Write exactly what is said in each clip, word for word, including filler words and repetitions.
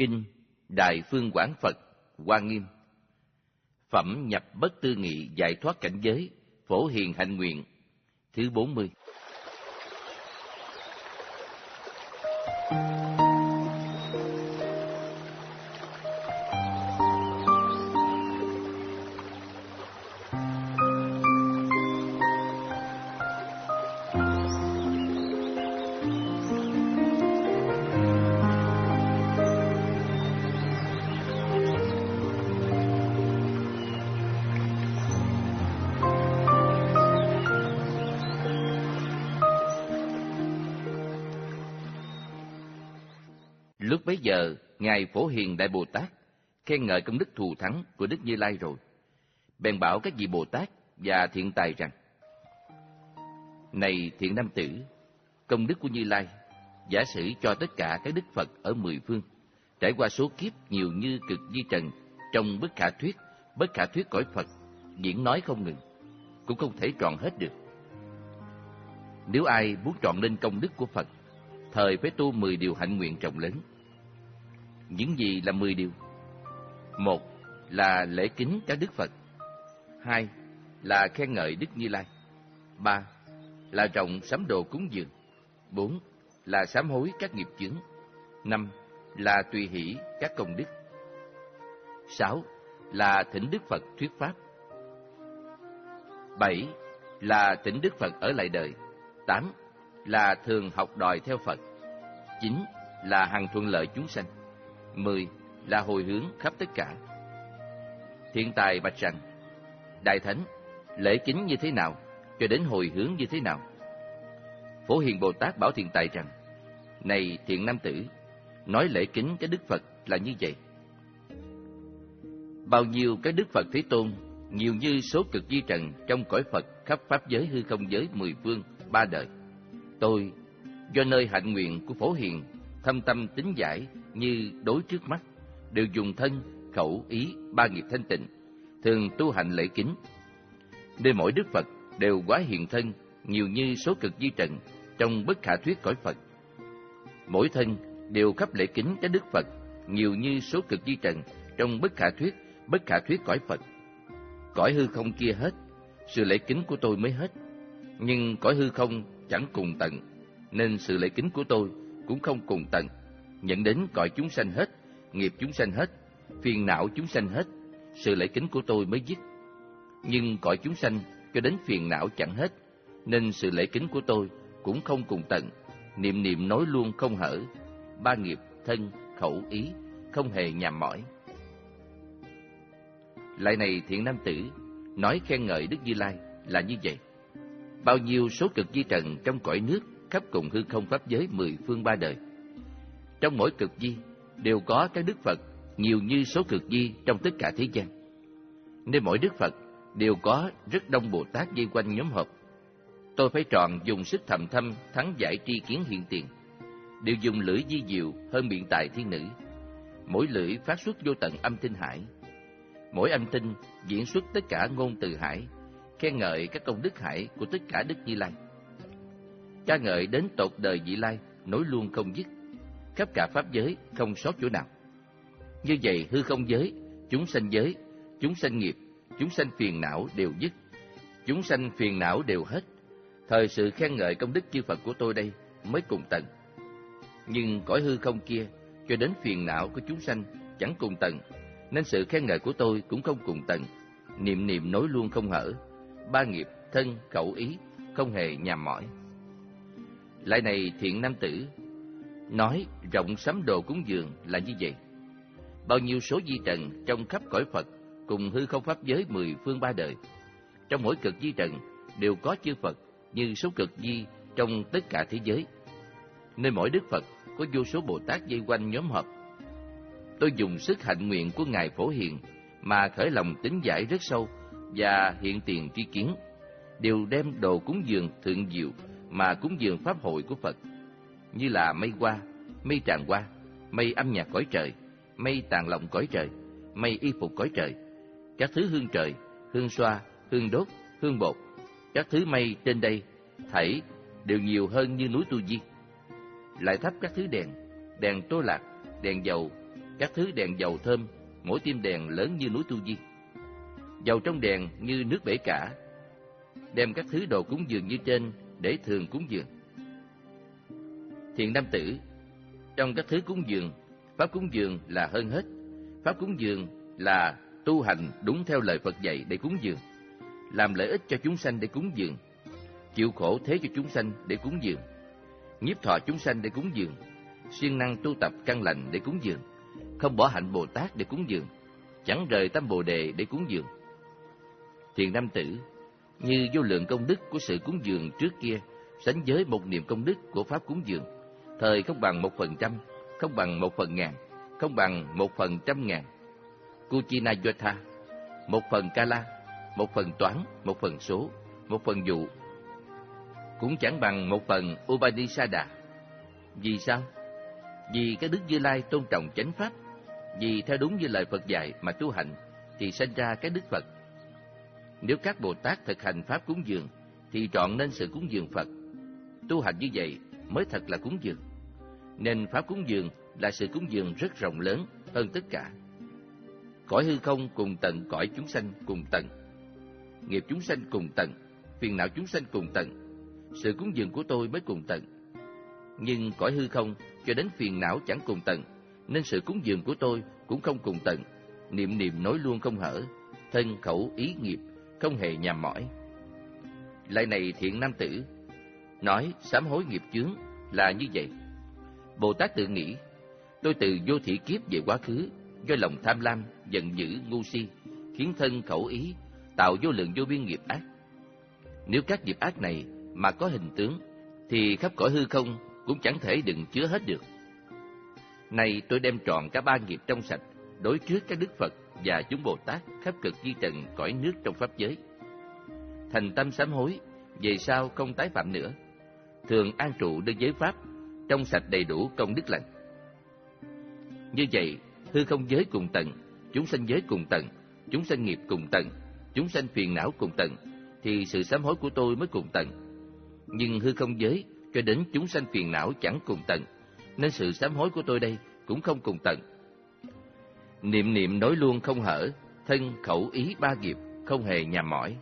Kinh Đại Phương Quảng Phật Hoa Nghiêm. Phẩm nhập bất tư nghị giải thoát cảnh giới, phổ hiền hạnh nguyện. Thứ bốn mươi. Lúc bấy giờ, Ngài Phổ Hiền Đại Bồ Tát khen ngợi công đức thù thắng của Đức Như Lai rồi, bèn bảo các vị Bồ Tát và thiện tài rằng: Này thiện nam tử, công đức của Như Lai giả sử cho tất cả các đức Phật ở mười phương, trải qua số kiếp nhiều như cực di trần, trong bất khả thuyết, bất khả thuyết cõi Phật, diễn nói không ngừng, cũng không thể trọn hết được. Nếu ai muốn trọn lên công đức của Phật, thời phải tu mười điều hạnh nguyện rộng lớn. Những gì là mười điều? Một là lễ kính các đức Phật. Hai là khen ngợi Đức Như Lai. Ba là rộng sám đồ cúng dường. Bốn là sám hối các nghiệp chướng. Năm là tùy hỷ các công đức. Sáu là thỉnh Đức Phật thuyết pháp. Bảy là thỉnh Đức Phật ở lại đời. Tám là thường học đòi theo Phật. Chín là hằng thuận lợi chúng sanh. Mười là hồi hướng khắp tất cả. Thiện tài bạch rằng: Đại Thánh, lễ kính như thế nào, cho đến hồi hướng như thế nào? Phổ Hiền Bồ Tát bảo thiện tài rằng: Này thiện nam tử, nói lễ kính cái Đức Phật là như vậy. Bao nhiêu cái Đức Phật Thế Tôn, nhiều như số cực di trần trong cõi Phật khắp pháp giới hư không giới mười phương ba đời, tôi do nơi hạnh nguyện của Phổ Hiền thâm tâm tín giải như đối trước mắt, đều dùng thân, khẩu, ý, ba nghiệp thanh tịnh, thường tu hành lễ kính. Nên mỗi Đức Phật đều quá hiện thân, nhiều như số cực di trần trong bất khả thuyết cõi Phật. Mỗi thân đều khắp lễ kính cái Đức Phật, nhiều như số cực di trần trong bất khả thuyết, bất khả thuyết cõi Phật. Cõi hư không kia hết, sự lễ kính của tôi mới hết. Nhưng cõi hư không chẳng cùng tận, nên sự lễ kính của tôi cũng không cùng tận. Nhận đến cõi chúng sanh hết, nghiệp chúng sanh hết, phiền não chúng sanh hết, sự lễ kính của tôi mới dứt. Nhưng cõi chúng sanh cho đến phiền não chẳng hết, nên sự lễ kính của tôi cũng không cùng tận. Niệm niệm nói luôn không hở, ba nghiệp thân, khẩu, ý không hề nhàm mỏi. Lại này thiện nam tử, nói khen ngợi Đức Như Lai là như vậy. Bao nhiêu số cực di trần trong cõi nước khắp cùng hư không pháp giới mười phương ba đời, trong mỗi cực di đều có các Đức Phật nhiều như số cực di trong tất cả thế gian. Nên mỗi Đức Phật đều có rất đông Bồ Tát vây quanh nhóm họp. Tôi phải tròn dùng sức thầm thâm thắng giải tri kiến hiện tiền, đều dùng lưỡi di diệu hơn biện tài thiên nữ. Mỗi lưỡi phát xuất vô tận âm tinh hải, mỗi âm tinh diễn xuất tất cả ngôn từ hải, khen ngợi các công đức hải của tất cả Đức Như Lai. Ca ngợi đến tột đời vị lai, nối luôn không dứt, khắp cả pháp giới không sót chỗ nào. Như vậy hư không giới, chúng sanh giới, chúng sanh nghiệp, chúng sanh phiền não đều dứt, chúng sanh phiền não đều hết. Thời sự khen ngợi công đức chư Phật của tôi đây mới cùng tận. Nhưng cõi hư không kia cho đến phiền não của chúng sanh chẳng cùng tận, nên sự khen ngợi của tôi cũng không cùng tận. Niệm niệm nối luôn không hở, ba nghiệp thân, khẩu, ý không hề nhàm mỏi. Lại này thiện nam tử, nói rộng sám đồ cúng dường là như vậy. Bao nhiêu số di trần trong khắp cõi Phật cùng hư không pháp giới mười phương ba đời, trong mỗi cực di trần đều có chư Phật như số cực di trong tất cả thế giới. Nên mỗi Đức Phật có vô số Bồ Tát vây quanh nhóm họp. Tôi dùng sức hạnh nguyện của Ngài Phổ Hiền mà khởi lòng tín giải rất sâu và hiện tiền tri kiến, đều đem đồ cúng dường thượng diệu mà cúng dường pháp hội của Phật, như là mây hoa, mây tràng hoa, mây âm nhạc cõi trời, mây tàn lọng cõi trời, mây y phục cõi trời, các thứ hương trời, hương xoa, hương đốt, hương bột, các thứ mây trên đây thảy đều nhiều hơn như núi Tu Di. Lại thắp các thứ đèn, đèn tô lạc, đèn dầu, các thứ đèn dầu thơm, mỗi tim đèn lớn như núi Tu Di. Dầu trong đèn như nước bể cả, đem các thứ đồ cúng dường như trên để thường cúng dường. Thiện nam tử, trong các thứ cúng dường, pháp cúng dường là hơn hết. Pháp cúng dường là tu hành đúng theo lời Phật dạy để cúng dường, làm lợi ích cho chúng sanh để cúng dường, chịu khổ thế cho chúng sanh để cúng dường, nhiếp thọ chúng sanh để cúng dường, siêng năng tu tập căn lành để cúng dường, không bỏ hạnh Bồ Tát để cúng dường, chẳng rời tâm Bồ Đề để cúng dường. Thiện nam tử, như vô lượng công đức của sự cúng dường trước kia sánh với một niệm công đức của pháp cúng dường, thời không bằng một phần trăm, không bằng một phần ngàn, không bằng một phần trăm ngàn. Kuchinayotha, một phần Kala, một phần toán, một phần số, một phần dụ, cũng chẳng bằng một phần Upanishada. Vì sao? Vì cái Đức Như Lai tôn trọng chánh pháp, vì theo đúng như lời Phật dạy mà tu hành thì sinh ra cái Đức Phật. Nếu các Bồ Tát thực hành pháp cúng dường thì trọn nên sự cúng dường Phật. Tu hành như vậy mới thật là cúng dường. Nên pháp cúng dường là sự cúng dường rất rộng lớn hơn tất cả. Cõi hư không cùng tận, cõi chúng sanh cùng tận, nghiệp chúng sanh cùng tận, phiền não chúng sanh cùng tận, sự cúng dường của tôi mới cùng tận. Nhưng cõi hư không cho đến phiền não chẳng cùng tận, nên sự cúng dường của tôi cũng không cùng tận. Niệm niệm nói luôn không hở, thân khẩu ý nghiệp không hề nhàm mỏi. Lại này thiện nam tử, nói sám hối nghiệp chướng là như vậy. Bồ Tát tự nghĩ, tôi từ vô thị kiếp về quá khứ, do lòng tham lam, giận dữ, ngu si, khiến thân khẩu ý tạo vô lượng vô biên nghiệp ác. Nếu các nghiệp ác này mà có hình tướng, thì khắp cõi hư không cũng chẳng thể đựng chứa hết được. Nay tôi đem trọn cả ba nghiệp trong sạch, đối trước các Đức Phật và chúng Bồ Tát khắp cực di trần cõi nước trong pháp giới. Thành tâm sám hối, về sau không tái phạm nữa, thường an trụ nơi giới pháp, trong sạch đầy đủ công đức lành. Như vậy, hư không giới cùng tận, chúng sanh giới cùng tận, chúng sanh nghiệp cùng tận, chúng sanh phiền não cùng tận, thì sự sám hối của tôi mới cùng tận. Nhưng hư không giới cho đến chúng sanh phiền não chẳng cùng tận, nên sự sám hối của tôi đây cũng không cùng tận. Niệm niệm nói luôn không hở, thân khẩu ý ba nghiệp không hề nhàm mỏi.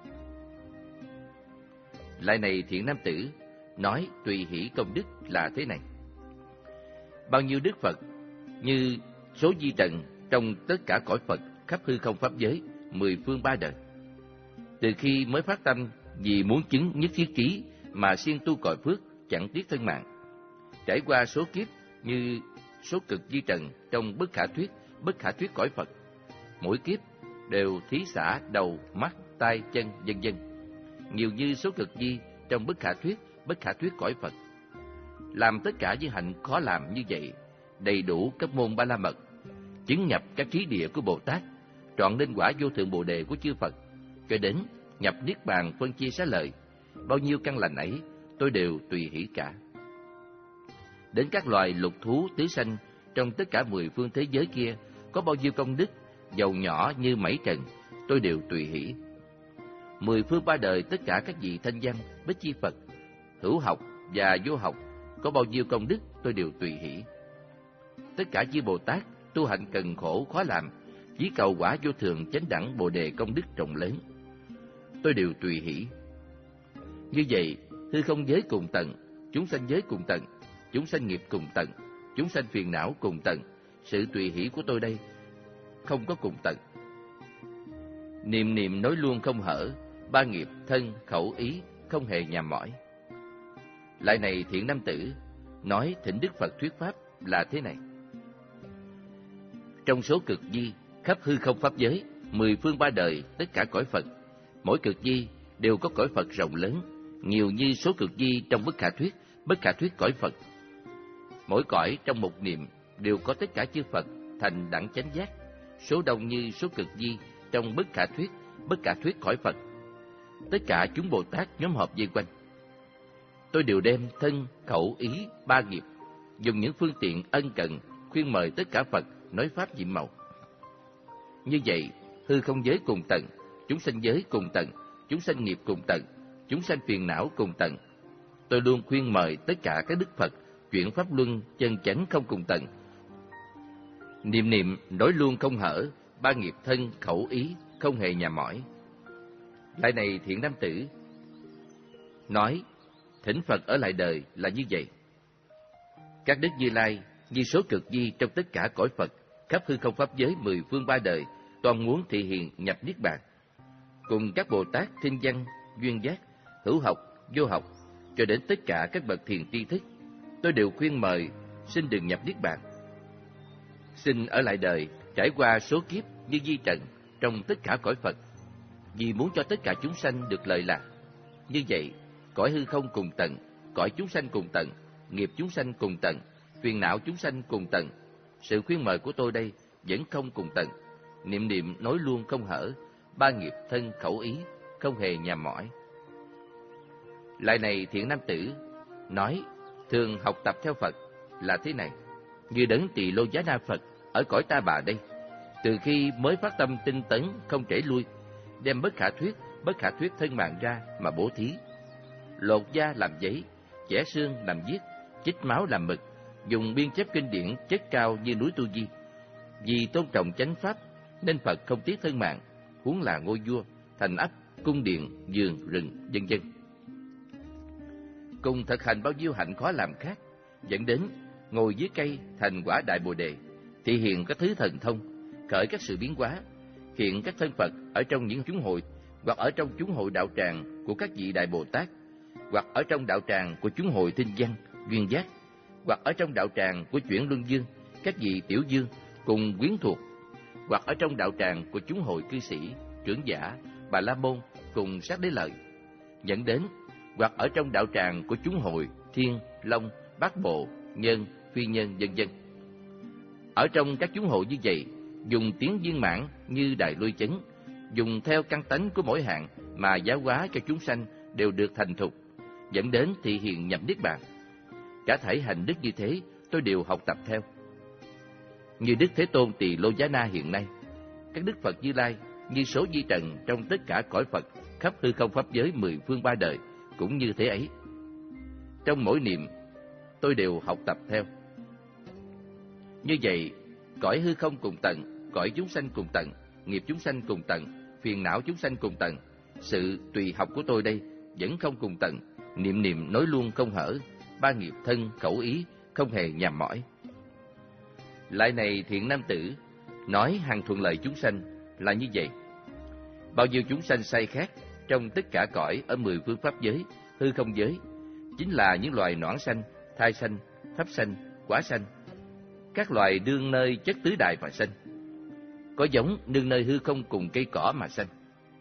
Lại này thiện nam tử, nói tùy hỷ công đức là thế này. Bao nhiêu Đức Phật như số di trần trong tất cả cõi Phật khắp hư không pháp giới mười phương ba đời, từ khi mới phát tâm vì muốn chứng nhất thiết trí mà siêng tu cội phước chẳng tiếc thân mạng, trải qua số kiếp như số cực di trần trong bất khả thuyết bất khả thuyết cõi Phật, mỗi kiếp đều thí xả đầu mắt tai chân vân vân, nhiều như số cực di trong bất khả thuyết bất khả thuyết cõi Phật. Làm tất cả những hạnh khó làm như vậy, đầy đủ các môn ba la mật, chứng nhập các trí địa của Bồ Tát, trọn nên quả vô thượng Bồ Đề của chư Phật, cho đến nhập niết bàn phân chia xá lợi, bao nhiêu căn lành ấy tôi đều tùy hỷ cả. Đến các loài lục thú tứ sanh trong tất cả mười phương thế giới kia có bao nhiêu công đức, dầu nhỏ như mảy trần, tôi đều tùy hỷ. Mười phương ba đời tất cả các vị thanh văn, bích chi Phật, hữu học và vô học có bao nhiêu công đức, tôi đều tùy hỷ. Tất cả chư Bồ Tát tu hạnh cần khổ khó làm, chỉ cầu quả vô thường chánh đẳng Bồ Đề công đức rộng lớn, tôi đều tùy hỷ. Như vậy, hư không giới cùng tận, chúng sanh giới cùng tận, chúng sanh nghiệp cùng tận, chúng sanh phiền não cùng tận, sự tùy hỷ của tôi đây không có cùng tận. Niệm niệm nói luôn không hở, ba nghiệp thân khẩu ý không hề nhàm mỏi. Lại này thiện nam tử, nói thỉnh Đức Phật thuyết pháp là thế này. Trong số cực di khắp hư không pháp giới mười phương ba đời tất cả cõi Phật, mỗi cực di đều có cõi Phật rộng lớn, nhiều như số cực di trong bất khả thuyết bất khả thuyết cõi Phật. Mỗi cõi trong một niệm đều có tất cả chư Phật thành đẳng chánh giác, số đông như số cực di trong bất khả thuyết bất khả thuyết cõi Phật. Tất cả chúng Bồ Tát nhóm họp vây quanh, tôi đều đem thân khẩu ý ba nghiệp, dùng những phương tiện ân cần khuyên mời tất cả Phật nói pháp nhiệm màu. Như vậy, hư không giới cùng tận, chúng sanh giới cùng tận, chúng sanh nghiệp cùng tận, chúng sanh phiền não cùng tận. Tôi luôn khuyên mời tất cả các Đức Phật chuyển pháp luân chân chánh không cùng tận. Niệm niệm nối luôn không hở, ba nghiệp thân khẩu ý không hề nhà mỏi. Lại này thiện nam tử, nói thỉnh Phật ở lại đời là như vậy. Các đức Như Lai như số cực di trong tất cả cõi Phật, khắp hư không pháp giới mười phương ba đời, toàn muốn thị hiện nhập niết bàn. Cùng các Bồ Tát thiên văn, duyên giác, hữu học, vô học, cho đến tất cả các bậc thiền tri thức, tôi đều khuyên mời xin đừng nhập niết bàn. Xin ở lại đời, trải qua số kiếp như di trần trong tất cả cõi Phật, vì muốn cho tất cả chúng sanh được lợi lạc. Như vậy, cõi hư không cùng tận, cõi chúng sanh cùng tận, nghiệp chúng sanh cùng tận, phiền não chúng sanh cùng tận. Sự khuyên mời của tôi đây vẫn không cùng tận, niệm niệm nối luôn không hở, ba nghiệp thân khẩu ý không hề nhà mỏi. Lại này thiện nam tử, nói thường học tập theo Phật là thế này: như đấng Tỳ Lô Giá Na Phật ở cõi Ta Bà đây, từ khi mới phát tâm tinh tấn không trễ lui, đem bất khả thuyết, bất khả thuyết thân mạng ra mà bố thí, lột da làm giấy, chẻ xương làm viết, chích máu làm mực, dùng biên chép kinh điển chất cao như núi Tu Di. Vì tôn trọng chánh pháp nên Phật không tiếc thân mạng, huống là ngôi vua, thành ấp, cung điện, vườn, rừng, vân vân. Cùng thực hành bao nhiêu hạnh khó làm khác, dẫn đến ngồi dưới cây thành quả Đại Bồ Đề, thị hiện các thứ thần thông, khởi các sự biến hóa, hiện các thân Phật ở trong những chúng hội, hoặc ở trong chúng hội đạo tràng của các vị Đại Bồ Tát, hoặc ở trong đạo tràng của chúng hội Tinh Văn, Duyên Giác, hoặc ở trong đạo tràng của Chuyển Luân Dương, các vị Tiểu Dương cùng quyến thuộc, hoặc ở trong đạo tràng của chúng hội cư sĩ, trưởng giả, Bà La Môn cùng Sát Đế Lợi, dẫn đến hoặc ở trong đạo tràng của chúng hội Thiên, Long, Bát Bộ, Nhân, Phi Nhân, vân vân. Ở trong các chúng hội như vậy, dùng tiếng viên mãn như Đại Lôi Chấn, dùng theo căn tánh của mỗi hạng mà giáo hóa cho chúng sanh đều được thành thục, dẫn đến thị hiện nhập niết bàn. Cả thảy hành đức như thế, tôi đều học tập theo. Như Đức Thế Tôn Tỳ Lô Giá Na hiện nay, các Đức Phật Như Lai như số di trần trong tất cả cõi Phật, khắp hư không pháp giới mười phương ba đời cũng như thế ấy. Trong mỗi niệm, tôi đều học tập theo. Như vậy, cõi hư không cùng tận, cõi chúng sanh cùng tận, nghiệp chúng sanh cùng tận, phiền não chúng sanh cùng tận. Sự tùy học của tôi đây vẫn không cùng tận, niệm niệm nối luôn không hở, ba nghiệp thân khẩu ý không hề nhàm mỏi. Lại này thiện nam tử, nói hằng thuận lợi chúng sanh là như vậy. Bao nhiêu chúng sanh sai khác trong tất cả cõi ở mười phương pháp giới, hư không giới, chính là những loài noãn sanh, thai sanh, thấp sanh, quả sanh, các loài đương nơi chất tứ đại mà sanh, có giống nương nơi hư không cùng cây cỏ mà sanh.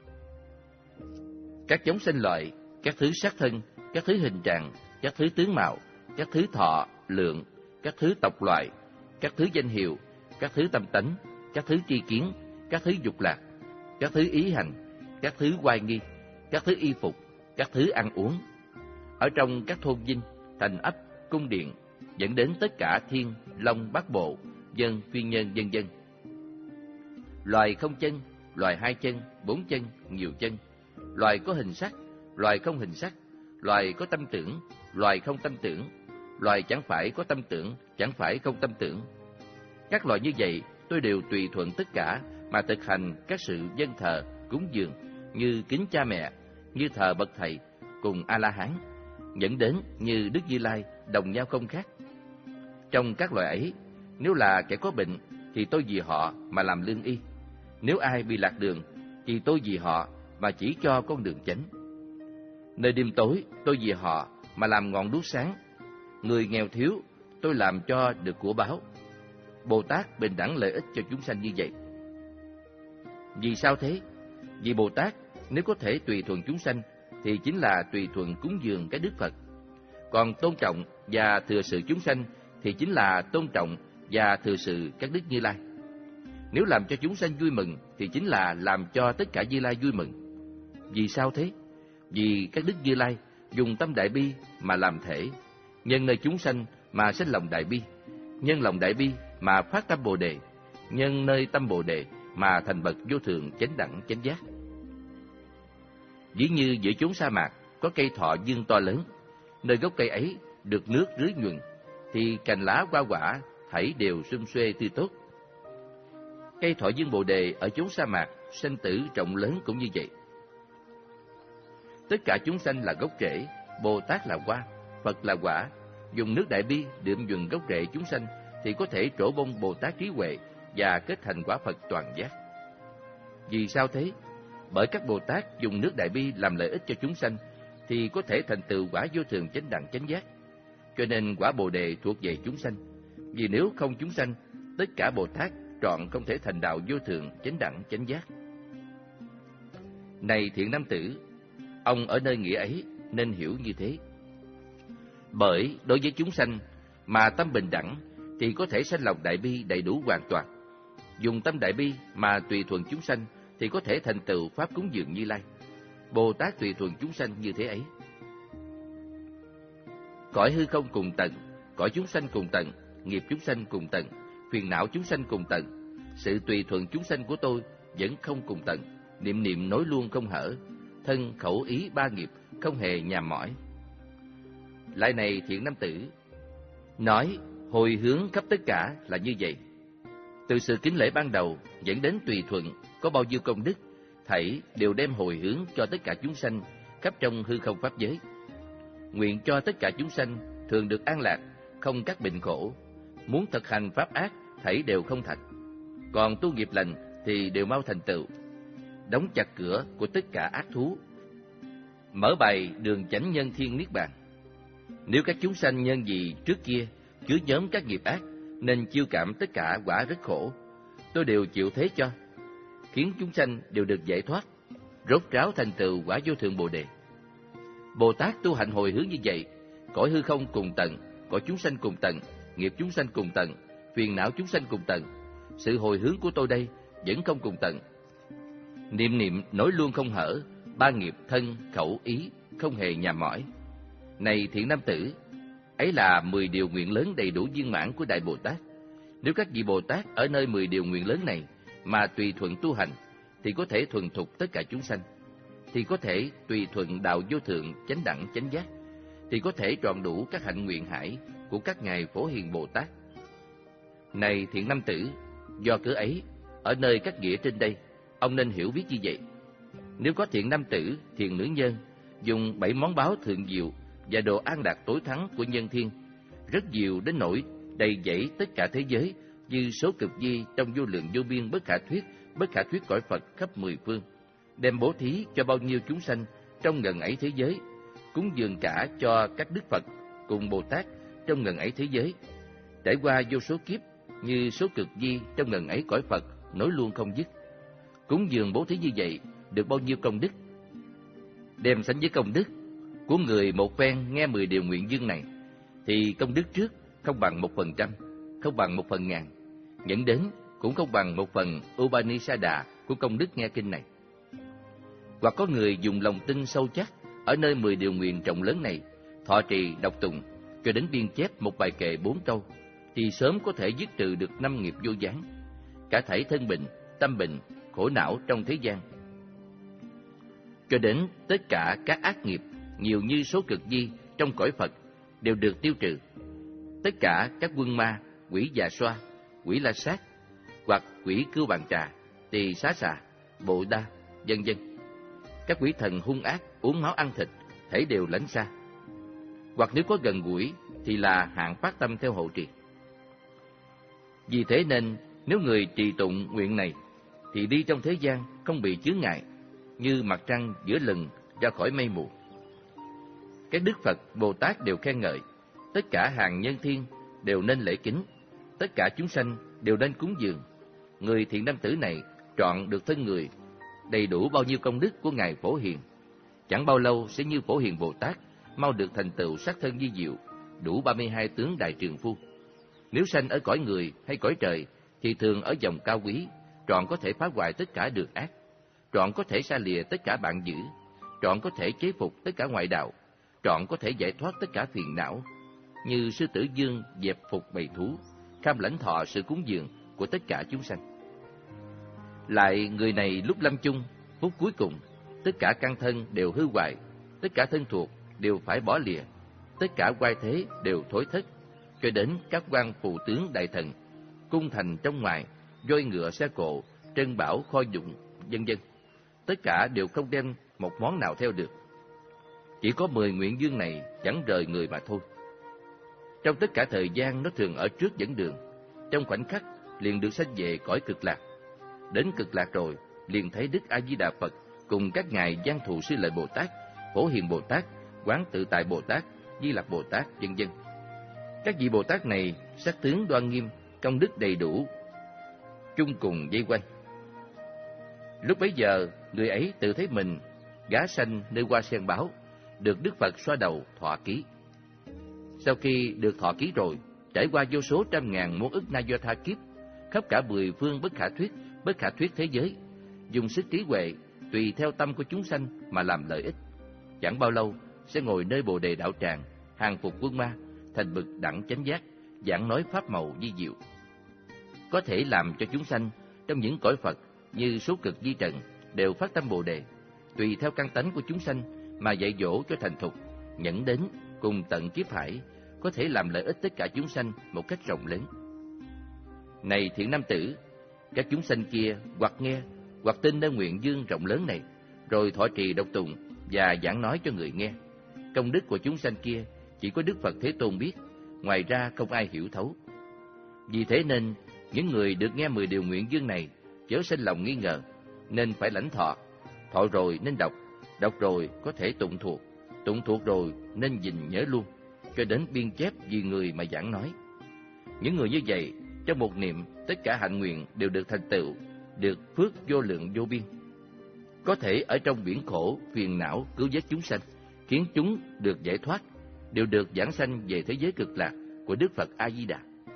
Các giống sanh loại, các thứ sắc thân, các thứ hình trạng, các thứ tướng mạo, các thứ thọ, lượng, các thứ tộc loại, các thứ danh hiệu, các thứ tâm tánh, các thứ tri kiến, các thứ dục lạc, các thứ ý hành, các thứ oai nghi, các thứ y phục, các thứ ăn uống. Ở trong các thôn dinh, thành ấp, cung điện, dẫn đến tất cả thiên, long, bát bộ, dân, phi nhân, vân vân. Loài không chân, loài hai chân, bốn chân, nhiều chân, loài có hình sắc, loài không hình sắc, loài có tâm tưởng, loài không tâm tưởng, loài chẳng phải có tâm tưởng, chẳng phải không tâm tưởng. Các loài như vậy, tôi đều tùy thuận tất cả mà thực hành các sự dân thờ, cúng dường, như kính cha mẹ, như thờ bậc thầy, cùng A-la-hán, dẫn đến như Đức Như Lai, đồng nhau không khác. Trong các loài ấy, nếu là kẻ có bệnh, thì tôi vì họ mà làm lương y. Nếu ai bị lạc đường, thì tôi vì họ mà chỉ cho con đường chánh. Nơi đêm tối, tôi vì họ mà làm ngọn đuốc sáng. Người nghèo thiếu, tôi làm cho được của báo. Bồ Tát bình đẳng lợi ích cho chúng sanh như vậy. Vì sao thế? Vì Bồ Tát nếu có thể tùy thuận chúng sanh, thì chính là tùy thuận cúng dường cái Đức Phật. Còn tôn trọng và thừa sự chúng sanh thì chính là tôn trọng và thừa sự các Đức Như Lai. Nếu làm cho chúng sanh vui mừng thì chính là làm cho tất cả Như Lai vui mừng. Vì sao thế? Vì các Đức Như Lai dùng tâm đại bi mà làm thể, nhân nơi chúng sanh mà sinh lòng đại bi, nhân lòng đại bi mà phát tâm Bồ Đề, nhân nơi tâm Bồ Đề mà thành bậc vô thượng chánh đẳng chánh giác. Ví như giữa chốn sa mạc có cây thọ dương to lớn, nơi gốc cây ấy được nước rưới nhuần, thì cành lá hoa quả thảy đều sum xuê tươi tốt. Cây thọ dương Bồ đề ở chốn sa mạc, sanh tử rộng lớn cũng như vậy. Tất cả chúng sanh là gốc rễ, Bồ Tát là hoa, Phật là quả. Dùng nước đại bi đượm nhuần gốc rễ chúng sanh thì có thể trổ bông Bồ Tát trí huệ và kết thành quả Phật toàn giác. Vì sao thế? Bởi các Bồ Tát dùng nước đại bi làm lợi ích cho chúng sanh thì có thể thành tựu quả vô thường chánh đẳng chánh giác. Cho nên quả Bồ đề thuộc về chúng sanh. Vì nếu không chúng sanh, tất cả Bồ Tát trọn không thể thành đạo vô thường chánh đẳng chánh giác. Này thiện nam tử, ông ở nơi nghĩa ấy nên hiểu như thế. Bởi đối với chúng sanh mà tâm bình đẳng thì có thể sanh lòng đại bi đầy đủ hoàn toàn. Dùng tâm đại bi mà tùy thuận chúng sanh thì có thể thành tựu pháp cúng dường Như Lai. Bồ Tát tùy thuận chúng sanh như thế ấy. Cõi hư không cùng tận, cõi chúng sanh cùng tận, nghiệp chúng sanh cùng tận, phiền não chúng sanh cùng tận. Sự tùy thuận chúng sanh của tôi vẫn không cùng tận, niệm niệm nối luôn không hở, thân khẩu ý ba nghiệp không hề nhàm mỏi. Lại này thiện nam tử, nói hồi hướng khắp tất cả là như vậy. Từ sự kính lễ ban đầu dẫn đến tùy thuận có bao nhiêu công đức, thảy đều đem hồi hướng cho tất cả chúng sanh khắp trong hư không pháp giới. Nguyện cho tất cả chúng sanh thường được an lạc, không các bệnh khổ. Muốn thực hành pháp ác, thảy đều không thành. Còn tu nghiệp lành thì đều mau thành tựu. Đóng chặt cửa của tất cả ác thú, mở bày đường chánh nhân thiên niết bàn. Nếu các chúng sanh nhân gì trước kia chứa nhóm các nghiệp ác nên chiêu cảm tất cả quả rất khổ, tôi đều chịu thế cho, khiến chúng sanh đều được giải thoát, rốt ráo thành tựu quả vô thượng Bồ đề. Bồ Tát tu hạnh hồi hướng như vậy, cõi hư không cùng tận, cõi chúng sanh cùng tận, nghiệp chúng sanh cùng tận, phiền não chúng sanh cùng tận. Sự hồi hướng của tôi đây vẫn không cùng tận. Niệm niệm nối luôn không hở, ba nghiệp thân, khẩu, ý không hề nhàm mỏi. Này thiện nam tử, ấy là mười điều nguyện lớn đầy đủ viên mãn của Đại Bồ Tát. Nếu các vị Bồ Tát ở nơi mười điều nguyện lớn này mà tùy thuận tu hành, thì có thể thuần thục tất cả chúng sanh, thì có thể tùy thuận đạo vô thượng chánh đẳng chánh giác, thì có thể trọn đủ các hạnh nguyện hải của các ngài Phổ Hiền Bồ Tát. Này thiện nam tử, do cớ ấy, ở nơi các nghĩa trên đây, ông nên hiểu biết như vậy. Nếu có thiện nam tử, thiện nữ nhân, dùng bảy món báo thượng diệu và đồ an lạc tối thắng của nhân thiên, rất nhiều đến nỗi đầy dẫy tất cả thế giới, như số cực di trong vô lượng vô biên bất khả thuyết, bất khả thuyết cõi Phật khắp mười phương, đem bố thí cho bao nhiêu chúng sanh trong ngần ấy thế giới, cúng dường cả cho các Đức Phật cùng Bồ Tát trong ngần ấy thế giới, trải qua vô số kiếp như số cực di trong ngần ấy cõi Phật nối luôn không dứt. Cúng dường bố thí như vậy được bao nhiêu công đức? Đem sánh với công đức của người một phen nghe mười điều nguyện dương này, thì công đức trước không bằng một phần trăm, không bằng một phần ngàn, dẫn đến cũng không bằng một phần Upanishada của công đức nghe kinh này. Hoặc có người dùng lòng tin sâu chắc ở nơi mười điều nguyện rộng lớn này, thọ trì đọc tụng cho đến biên chép một bài kệ bốn câu, thì sớm có thể dứt trừ được năm nghiệp vô gián, cả thảy thân bệnh, tâm bệnh, khổ não trong thế gian, cho đến tất cả các ác nghiệp nhiều như số cực di trong cõi Phật đều được tiêu trừ. Tất cả các quân ma, quỷ già xoa, quỷ la sát, hoặc quỷ cưu bàn trà, tỳ xá xà, bộ đa, vân vân, các quỷ thần hung ác uống máu ăn thịt, thể đều lánh xa. Hoặc nếu có gần gũi thì là hạng phát tâm theo hộ trì. Vì thế nên nếu người trì tụng nguyện này thì đi trong thế gian không bị chướng ngại, như mặt trăng giữa lừng ra khỏi mây mù. Các Đức Phật, Bồ Tát đều khen ngợi, tất cả hàng nhân thiên đều nên lễ kính, tất cả chúng sanh đều nên cúng dường. Người thiện nam tử này trọn được thân người, đầy đủ bao nhiêu công đức của ngài Phổ Hiền, chẳng bao lâu sẽ như Phổ Hiền Bồ Tát, mau được thành tựu sắc thân vi diệu, đủ ba mươi hai tướng đại trường phu. Nếu sanh ở cõi người hay cõi trời thì thường ở dòng cao quý, trọn có thể phá hoại tất cả được ác, trọn có thể xa lìa tất cả bạn dữ, trọn có thể chế phục tất cả ngoại đạo, trọn có thể giải thoát tất cả phiền não, như sư tử vương dẹp phục bầy thú, kham lãnh thọ sự cúng dường của tất cả chúng sanh. Lại người này lúc lâm chung, phút cuối cùng, tất cả căn thân đều hư hoại, tất cả thân thuộc đều phải bỏ lìa, tất cả oai thế đều thối thất, cho đến các quan phù tướng đại thần, cung thành trong ngoài voi ngựa xe cộ, trân bảo kho dụng, vân vân. Tất cả đều không đem một món nào theo được. Chỉ có mười nguyện dương này chẳng rời người mà thôi. Trong tất cả thời gian nó thường ở trước dẫn đường, trong khoảnh khắc liền được sanh về cõi cực lạc. Đến cực lạc rồi, liền thấy Đức A Di Đà Phật cùng các ngài Văn Thù Sư Lợi Bồ Tát, Phổ Hiền Bồ Tát, Quán Tự Tại Bồ Tát, Di Lặc Bồ Tát, vân vân. Các vị Bồ Tát này sắc tướng đoan nghiêm, công đức đầy đủ, chung cùng vây quanh. Lúc bấy giờ, người ấy tự thấy mình gá sanh nơi hoa sen báo, được Đức Phật xoa đầu thọ ký. Sau khi được thọ ký rồi, trải qua vô số trăm ngàn muôn ức na do tha kiếp, khắp cả mười phương bất khả thuyết, bất khả thuyết thế giới, dùng sức trí huệ tùy theo tâm của chúng sanh mà làm lợi ích. Chẳng bao lâu sẽ ngồi nơi Bồ Đề đạo tràng, hàng phục quân ma, thành bậc đẳng chánh giác, giảng nói pháp màu vi diệu. Có thể làm cho chúng sanh trong những cõi Phật như số cực di trần đều phát tâm Bồ Đề, tùy theo căn tánh của chúng sanh mà dạy dỗ cho thành thục, nhẫn đến cùng tận kiếp hải, có thể làm lợi ích tất cả chúng sanh một cách rộng lớn. Này thiện nam tử, các chúng sanh kia hoặc nghe hoặc tin nơi nguyện dương rộng lớn này, rồi thọ trì độc tụng và giảng nói cho người nghe. Công đức của chúng sanh kia chỉ có Đức Phật Thế Tôn biết, ngoài ra không ai hiểu thấu. Vì thế nên những người được nghe mười điều nguyện dương này chớ sinh lòng nghi ngờ, nên phải lãnh thọ. Thọ rồi nên đọc, đọc rồi có thể tụng thuộc, tụng thuộc rồi nên gìn nhớ luôn, cho đến biên chép vì người mà giảng nói. Những người như vậy, trong một niệm, tất cả hạnh nguyện đều được thành tựu, được phước vô lượng vô biên. Có thể ở trong biển khổ, phiền não cứu vớt chúng sanh, khiến chúng được giải thoát, đều được giảng sanh về thế giới cực lạc của Đức Phật A Di Đà.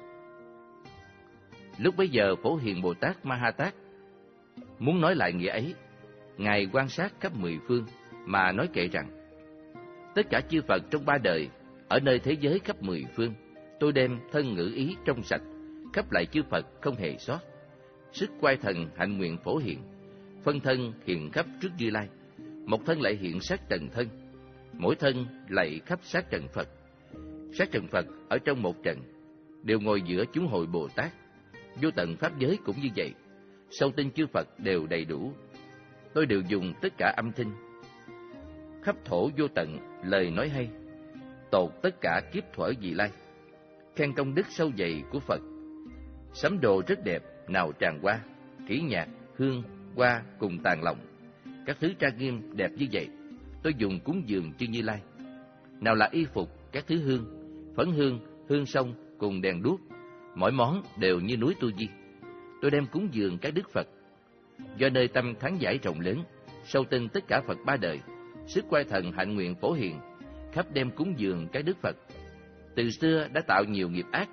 Lúc bấy giờ Phổ Hiền Bồ Tát Ma Ha Tát muốn nói lại nghĩa ấy, ngài quan sát khắp mười phương mà nói kệ rằng: tất cả chư Phật trong ba đời, ở nơi thế giới khắp mười phương, tôi đem thân ngữ ý trong sạch, khắp lại chư Phật không hề sót. Sức quay thần hạnh nguyện phổ hiện, phân thân hiện khắp trước Như Lai, một thân lại hiện sát trần thân, mỗi thân lại khắp sát trần Phật. Sát trần Phật ở trong một trần, đều ngồi giữa chúng hội Bồ Tát. Vô tận pháp giới cũng như vậy, sâu tinh chư Phật đều đầy đủ. Tôi đều dùng tất cả âm thanh, khắp thổ vô tận lời nói hay, tột tất cả kiếp thuở vị lai, khen công đức sâu dày của Phật. Sắm đồ rất đẹp, nào tràng hoa, kỹ nhạc, hương, hoa cùng tàn lòng, các thứ trang nghiêm đẹp như vậy, tôi dùng cúng dường chư Như Lai. Nào là y phục, các thứ hương, phấn hương, hương sông cùng đèn đuốc, mỗi món đều như núi Tu Di, tôi đem cúng dường các đức Phật. Do nơi tâm thắng giải rộng lớn, sâu tinh tất cả Phật ba đời, sức quay thần hạnh nguyện phổ hiện, khắp đem cúng dường các đức Phật. Từ xưa đã tạo nhiều nghiệp ác,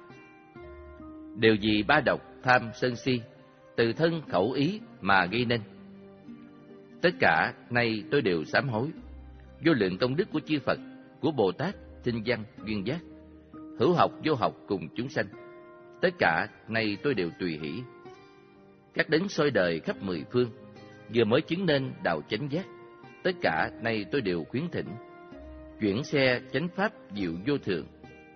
đều vì ba độc, tham, sân si, từ thân khẩu ý mà gây nên. Tất cả nay tôi đều sám hối. Vô lượng công đức của chư Phật, của Bồ Tát, Tinh Văn, Duyên Giác, hữu học, vô học cùng chúng sanh, tất cả nay tôi đều tùy hỷ. Các đấng soi đời khắp mười phương, vừa mới chứng nên đạo chánh giác, tất cả nay tôi đều khuyến thỉnh. Chuyển xe chánh pháp diệu vô thường.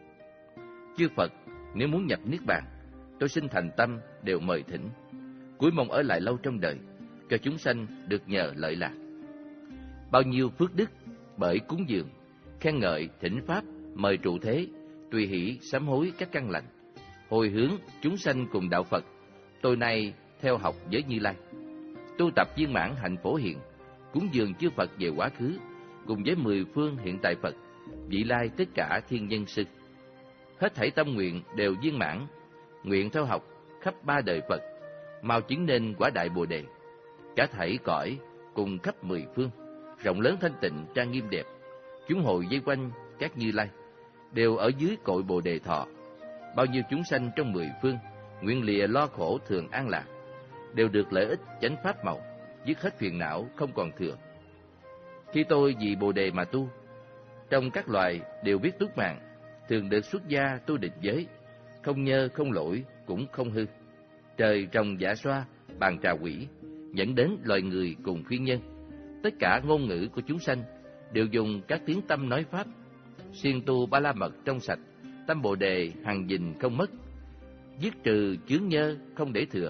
Chư Phật nếu muốn nhập niết bàn, tôi xin thành tâm đều mời thỉnh. Cuối mong ở lại lâu trong đời, cho chúng sanh được nhờ lợi lạc. Bao nhiêu phước đức bởi cúng dường, khen ngợi, thỉnh pháp, mời trụ thế, tùy hỷ sám hối các căn lành, hồi hướng chúng sanh cùng đạo Phật. Tôi nay theo học với Như Lai, tu tập viên mãn hạnh phổ hiện, cúng dường chư Phật về quá khứ, cùng với mười phương hiện tại Phật, vị lai tất cả thiên nhân sư. Hết thảy tâm nguyện đều viên mãn, nguyện theo học khắp ba đời Phật, mau chứng nên quả đại Bồ Đề. Cả thảy cõi cùng khắp mười phương, rộng lớn thanh tịnh trang nghiêm đẹp, chúng hội vây quanh các Như Lai, đều ở dưới cội Bồ Đề thọ. Bao nhiêu chúng sanh trong mười phương, nguyện lìa lo khổ thường an lạc, đều được lợi ích chánh pháp màu, dứt hết phiền não không còn thừa. Khi tôi vì Bồ Đề mà tu, trong các loài đều biết túc mạng, thường được xuất gia tu địch giới, không nhơ không lỗi cũng không hư. Trời rồng dạ xoa, bàn trà quỷ, dẫn đến loài người cùng phiên nhân. Tất cả ngôn ngữ của chúng sanh đều dùng các tiếng tâm nói pháp, siêng tu ba la mật trong sạch, tâm Bồ Đề hằng gìn không mất, dứt trừ chướng nhơ không để thừa,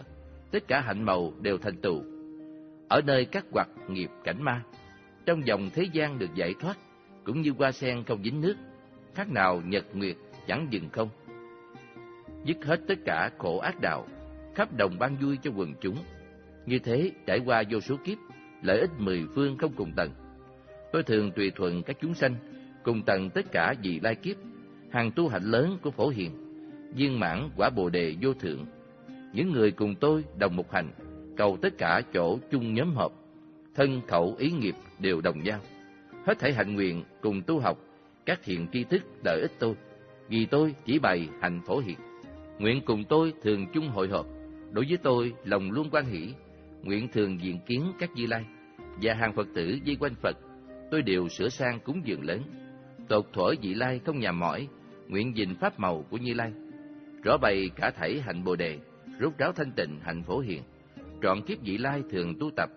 tất cả hạnh màu đều thành tựu. Ở nơi các hoặc nghiệp cảnh ma, trong dòng thế gian được giải thoát, cũng như hoa sen không dính nước, khác nào nhật nguyệt chẳng dừng không. Dứt hết tất cả khổ ác đạo, khắp đồng ban vui cho quần chúng. Như thế trải qua vô số kiếp, lợi ích mười phương không cùng tận. Tôi thường tùy thuận các chúng sanh cùng tận tất cả vị lai kiếp, hàng tu hạnh lớn của Phổ Hiền, viên mãn quả Bồ đề vô thượng. Những người cùng tôi đồng một hành, cầu tất cả chỗ chung nhóm họp, thân khẩu ý nghiệp đều đồng nhau. Hết thảy hạnh nguyện cùng tu học các thiện tri thức lợi ích tôi, vì tôi chỉ bày hành Phổ Hiền. Nguyện cùng tôi thường chung hội họp, đối với tôi lòng luôn quan hỷ. Nguyện thường diện kiến các Như Lai và hàng Phật tử vây quanh Phật, tôi đều sửa sang cúng dường lớn. Tột thuở vị lai không nhàm mỏi, nguyện gìn pháp màu của Như Lai, rõ bày cả thảy hạnh Bồ đề, rốt ráo thanh tịnh hạnh Phổ Hiền, trọn kiếp vị lai thường tu tập.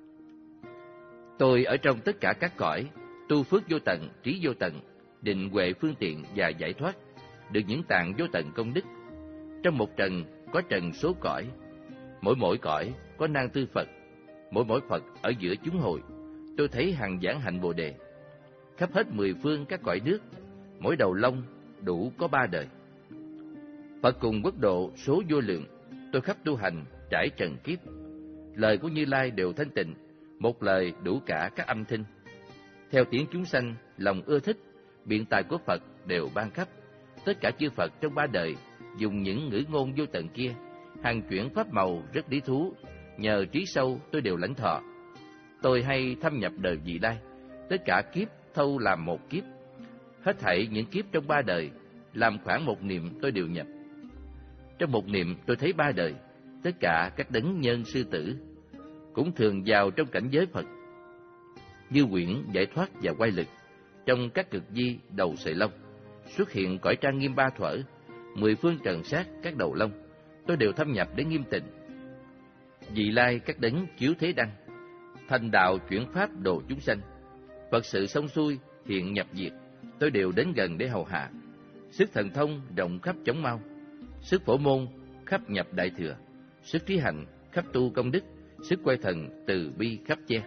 Tôi ở trong tất cả các cõi, tu phước vô tận, trí vô tận, định huệ phương tiện và giải thoát, được những tạng vô tận công đức. Trong một trần có trần số cõi, mỗi mỗi cõi có nan tư Phật, mỗi mỗi Phật ở giữa chúng hội. Tôi thấy hàng giảng hạnh Bồ đề, khắp hết mười phương các cõi nước, mỗi đầu lông đủ có ba đời. Phật cùng quốc độ số vô lượng, tôi khắp tu hành trải trần kiếp. Lời của Như Lai đều thanh tịnh, một lời đủ cả các âm thanh. Theo tiếng chúng sanh lòng ưa thích, biện tài của Phật đều ban khắp. Tất cả chư Phật trong ba đời dùng những ngữ ngôn vô tận kia, hàng chuyển pháp màu rất lý thú, nhờ trí sâu tôi đều lãnh thọ. Tôi hay thâm nhập đời vị lai, tất cả kiếp thâu làm một kiếp. Hết thảy những kiếp trong ba đời, làm khoảng một niệm tôi đều nhập. Trong một niệm tôi thấy ba đời, tất cả các đấng nhân sư tử cũng thường vào trong cảnh giới Phật, như quyển giải thoát và quay lực. Trong các cực di đầu sợi lông xuất hiện cõi trang nghiêm ba thuở, mười phương trần sát các đầu lông, tôi đều thâm nhập để nghiêm tịnh. Vị lai các đấng chiếu thế đăng, thành đạo chuyển pháp độ chúng sanh. Phật sự xong xuôi hiện nhập diệt, tôi đều đến gần để hầu hạ. Sức thần thông rộng khắp chóng mau, sức phổ môn khắp nhập đại thừa, sức trí hạnh khắp tu công đức, sức quay thần từ bi khắp che.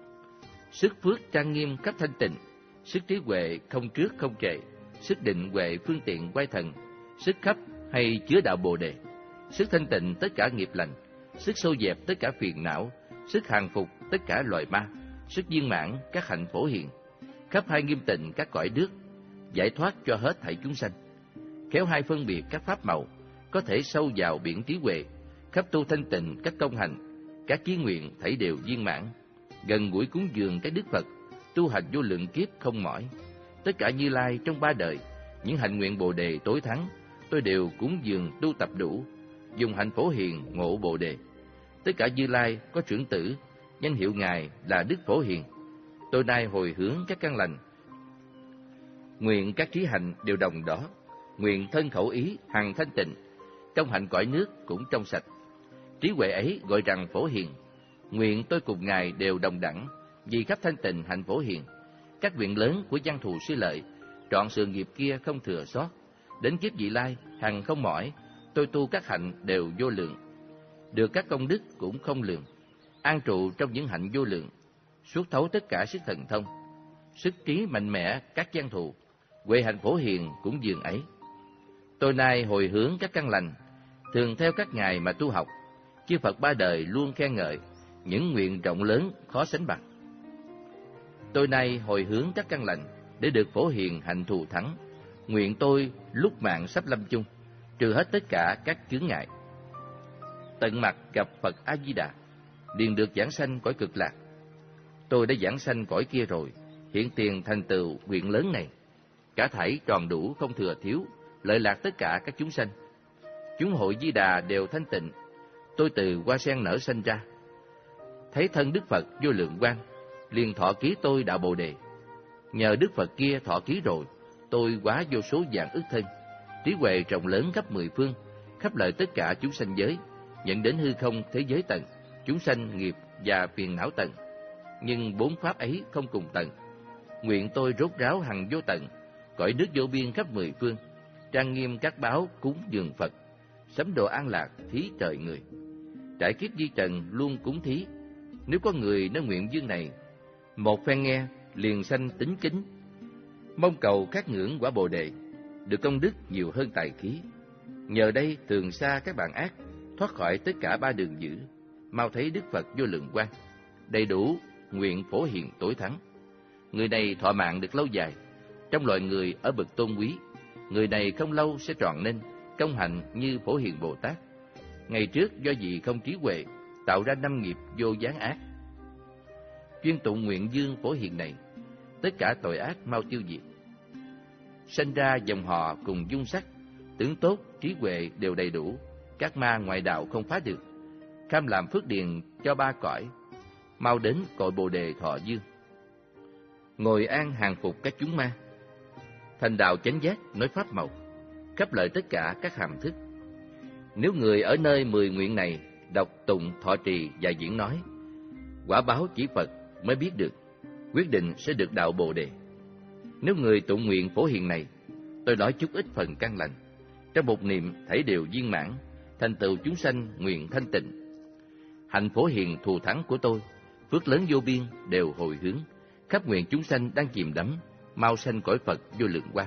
Sức phước trang nghiêm khắp thanh tịnh, sức trí huệ không trước không trệ, sức định huệ phương tiện quay thần, sức khắp hay chứa đạo Bồ đề, sức thanh tịnh tất cả nghiệp lành, sức sâu dẹp tất cả phiền não, sức hàng phục tất cả loài ma, sức viên mãn các hạnh Phổ Hiền, khắp hai nghiêm tịnh các cõi nước, giải thoát cho hết thảy chúng sanh. Khéo hai phân biệt các pháp màu, có thể sâu vào biển trí huệ, khắp tu thanh tịnh các công hành, các chí nguyện thảy đều viên mãn. Gần gũi cúng dường các đức Phật, tu hành vô lượng kiếp không mỏi. Tất cả Như Lai trong ba đời, những hạnh nguyện Bồ đề tối thắng, tôi đều cúng dường tu tập đủ, dùng hạnh Phổ Hiền ngộ Bồ đề. Tất cả Như Lai có trưởng tử, danh hiệu ngài là Đức Phổ Hiền. Tôi nay hồi hướng các căn lành, nguyện các trí hạnh đều đồng đó, nguyện thân khẩu ý hằng thanh tịnh, trong hạnh cõi nước cũng trong sạch. Trí huệ ấy gọi rằng Phổ Hiền, nguyện tôi cùng ngài đều đồng đẳng, vì khắp thanh tịnh hạnh Phổ Hiền. Các nguyện lớn của văn thù sư lợi, trọn sự nghiệp kia không thừa sót. Đến kiếp vị lai hằng không mỏi, tôi tu các hạnh đều vô lượng, được các công đức cũng không lường, an trụ trong những hạnh vô lượng, suốt thấu tất cả sức thần thông, sức trí mạnh mẽ các văn thù, huệ hạnh Phổ Hiền cũng dường ấy. Tôi nay hồi hướng các căn lành, thường theo các ngài mà tu học, chư Phật ba đời luôn khen ngợi, những nguyện rộng lớn khó sánh bằng. Tôi nay hồi hướng các căn lành để được Phổ Hiền hạnh thù thắng, nguyện tôi lúc mạng sắp lâm chung, trừ hết tất cả các chướng ngại, tận mặt gặp Phật A Di Đà, liền được giảng sanh cõi cực lạc. Tôi đã giảng sanh cõi kia rồi, hiện tiền thành tựu nguyện lớn này, cả thảy tròn đủ không thừa thiếu, lợi lạc tất cả các chúng sanh. Chúng hội Di Đà đều thanh tịnh, tôi từ hoa sen nở sanh ra, thấy thân Đức Phật vô lượng quang, liền thọ ký tôi đạo Bồ đề. Nhờ Đức Phật kia thọ ký rồi, tôi quá vô số dạng ức thân, trí huệ rộng lớn khắp mười phương, khắp lợi tất cả chúng sanh giới, nhận đến hư không thế giới tận, chúng sanh nghiệp và phiền não tận. Nhưng bốn pháp ấy không cùng tận. Nguyện tôi rốt ráo hằng vô tận, cõi nước vô biên khắp mười phương, trang nghiêm các báo cúng dường Phật, sấm độ an lạc thí trời người. trải kiếp di trần luôn cúng thí. Nếu có người nói nguyện dương này, một phen nghe liền sanh tính kính, mong cầu khát ngưỡng quả Bồ đề, được công đức nhiều hơn tài khí. Nhờ đây thường xa các bạn ác, thoát khỏi tất cả ba đường dữ, mau thấy Đức Phật vô lượng quang, đầy đủ nguyện phổ hiền tối thắng. Người này thọ mạng được lâu dài, trong loài người ở bậc tôn quý. Người này không lâu sẽ trọn nên công hạnh như Phổ Hiền Bồ Tát. Ngày trước do vì không trí huệ, tạo ra năm nghiệp vô gián ác. Chuyên tụng nguyện dương Phổ Hiền này, tất cả tội ác mau tiêu diệt. Sanh ra dòng họ cùng dung sắc, tướng tốt, trí huệ đều đầy đủ, các ma ngoại đạo không phá được. Kham làm phước điền cho ba cõi, mau đến cội Bồ đề thọ dương. Ngồi an hàng phục các chúng ma, thành đạo chánh giác nói pháp màu, khắp lợi tất cả các hàm thức. Nếu người ở nơi mười nguyện này đọc tụng thọ trì và diễn nói, quả báo chỉ Phật mới biết được, quyết định sẽ được đạo Bồ đề. Nếu người tụng nguyện Phổ Hiền này, tôi nói chút ít phần căn lành, trong một niệm thảy đều viên mãn, thành tựu chúng sanh nguyện thanh tịnh. Hạnh Phổ Hiền thù thắng của tôi, phước lớn vô biên đều hồi hướng, khắp nguyện chúng sanh đang chìm đắm, mau sanh cõi Phật vô lượng quang.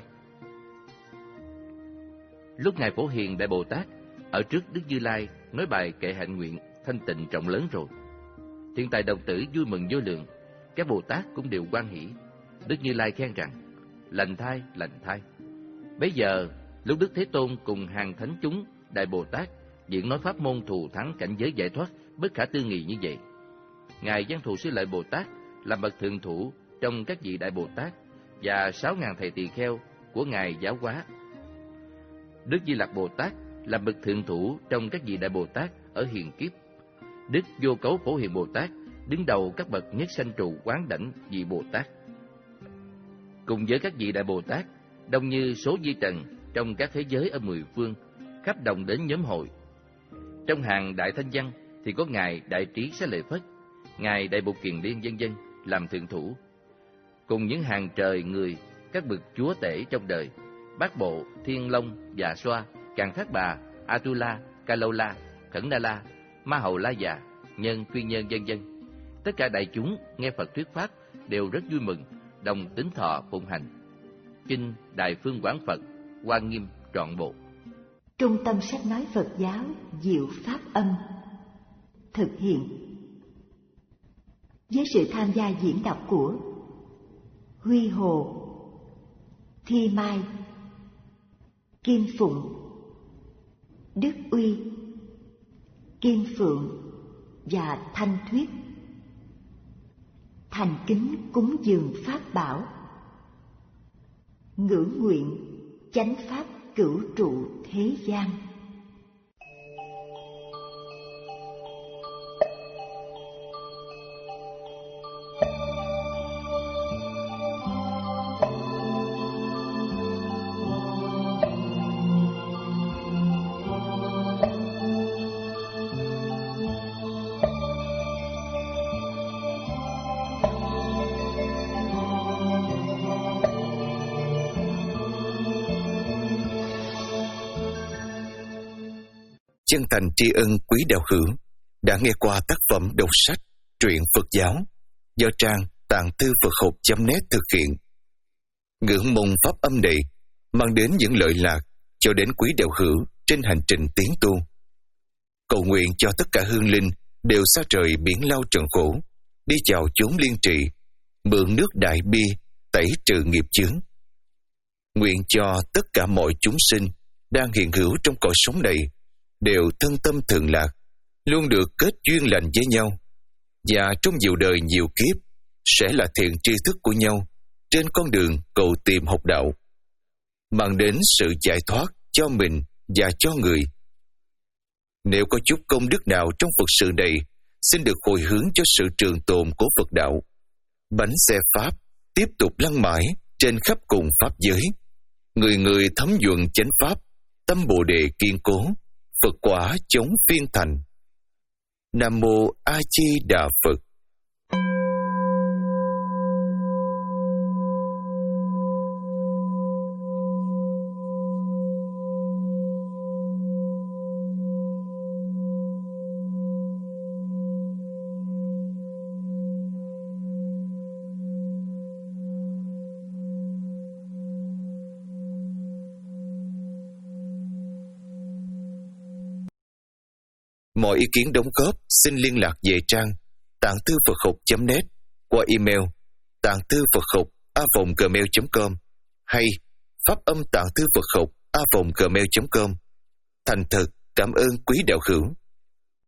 Lúc ngài Phổ Hiền Đại Bồ Tát ở trước Đức Như Lai nói bài kệ hạnh nguyện thanh tịnh rộng lớn rồi, Thiên tài đồng tử vui mừng vô lượng, các Bồ Tát cũng đều hoan hỷ. Đức Như Lai khen rằng: lành thai, lành thai. Bấy giờ lúc Đức Thế Tôn cùng hàng thánh chúng Đại Bồ Tát diễn nói pháp môn thù thắng cảnh giới giải thoát bất khả tư nghị như vậy, ngài Văn Thù Sư Lợi Bồ Tát làm bậc thượng thủ trong các vị Đại Bồ Tát và sáu ngàn thầy tỳ kheo của ngài giáo hóa. Đức Di Lặc Bồ Tát làm bậc thượng thủ trong các vị Đại Bồ Tát ở hiền kiếp. Đức Vô Cấu Phổ Hiền Bồ Tát đứng đầu các bậc nhất sanh trụ quán đảnh vị Bồ Tát. Cùng với các vị Đại Bồ Tát, đông như số vi trần trong các thế giới ở mười phương, khắp đồng đến nhóm hội. Trong hàng Đại Thanh Văn thì có ngài Đại Trí Xá Lợi Phất, ngài Đại Bồ Kiền Liên vân vân làm thượng thủ, cùng những hàng trời người, các bậc chúa tể trong đời, Bát Bộ, Thiên Long, Dạ Xoa, Càn Thác Bà, Atula, Ca Lâu La, Khẩn Na La, Ma Hầu La Già, Nhân, Phi Nhân vân vân. Tất cả đại chúng nghe Phật thuyết pháp đều rất vui mừng, đồng tín thọ phụng hành. Kinh Đại Phương Quán Phật, Hoa Nghiêm trọn bộ. Trung tâm sách nói Phật giáo Diệu Pháp Âm thực hiện với sự tham gia diễn đọc của Huy Hồ, Thi Mai, Kim Phụng, Đức Uy, Kim Phượng và Thanh Thuyết. Thành kính cúng dường pháp bảo, ngưỡng nguyện chánh pháp cửu trụ thế gian. Chân thành tri ân quý đạo hữu đã nghe qua tác phẩm đọc sách truyện Phật giáo do trang tạng thư Phật học chấm net thực hiện. Ngưỡng mong pháp âm này mang đến những lợi lạc cho đến quý đạo hữu trên hành trình tiến tu. Cầu nguyện cho tất cả hương linh đều xa trời biển lao trần khổ, đi vào chốn liên trì, mượn nước đại bi tẩy trừ nghiệp chướng. Nguyện cho tất cả mọi chúng sinh đang hiện hữu trong cõi sống này đều thân tâm thường lạc, luôn được kết duyên lành với nhau, và trong nhiều đời nhiều kiếp sẽ là thiện tri thức của nhau trên con đường cầu tìm học đạo, mang đến sự giải thoát cho mình và cho người. Nếu có chút công đức nào trong Phật sự này, xin được hồi hướng cho sự trường tồn của Phật đạo. Bánh xe Pháp tiếp tục lăn mãi trên khắp cùng Pháp giới, người người thấm nhuần chánh Pháp, tâm Bồ Đề kiên cố, Phật quả chống phiên thành. Nam Mô A Di Đà Phật. Mọi ý kiến đóng góp xin liên lạc về trang tạng thư Phật học chấm net qua email tạng thư Phật học a vòng gmail chấm com hay pháp âm tạng thư Phật học a vòng gmail chấm com. Thành thật cảm ơn quý đạo hữu.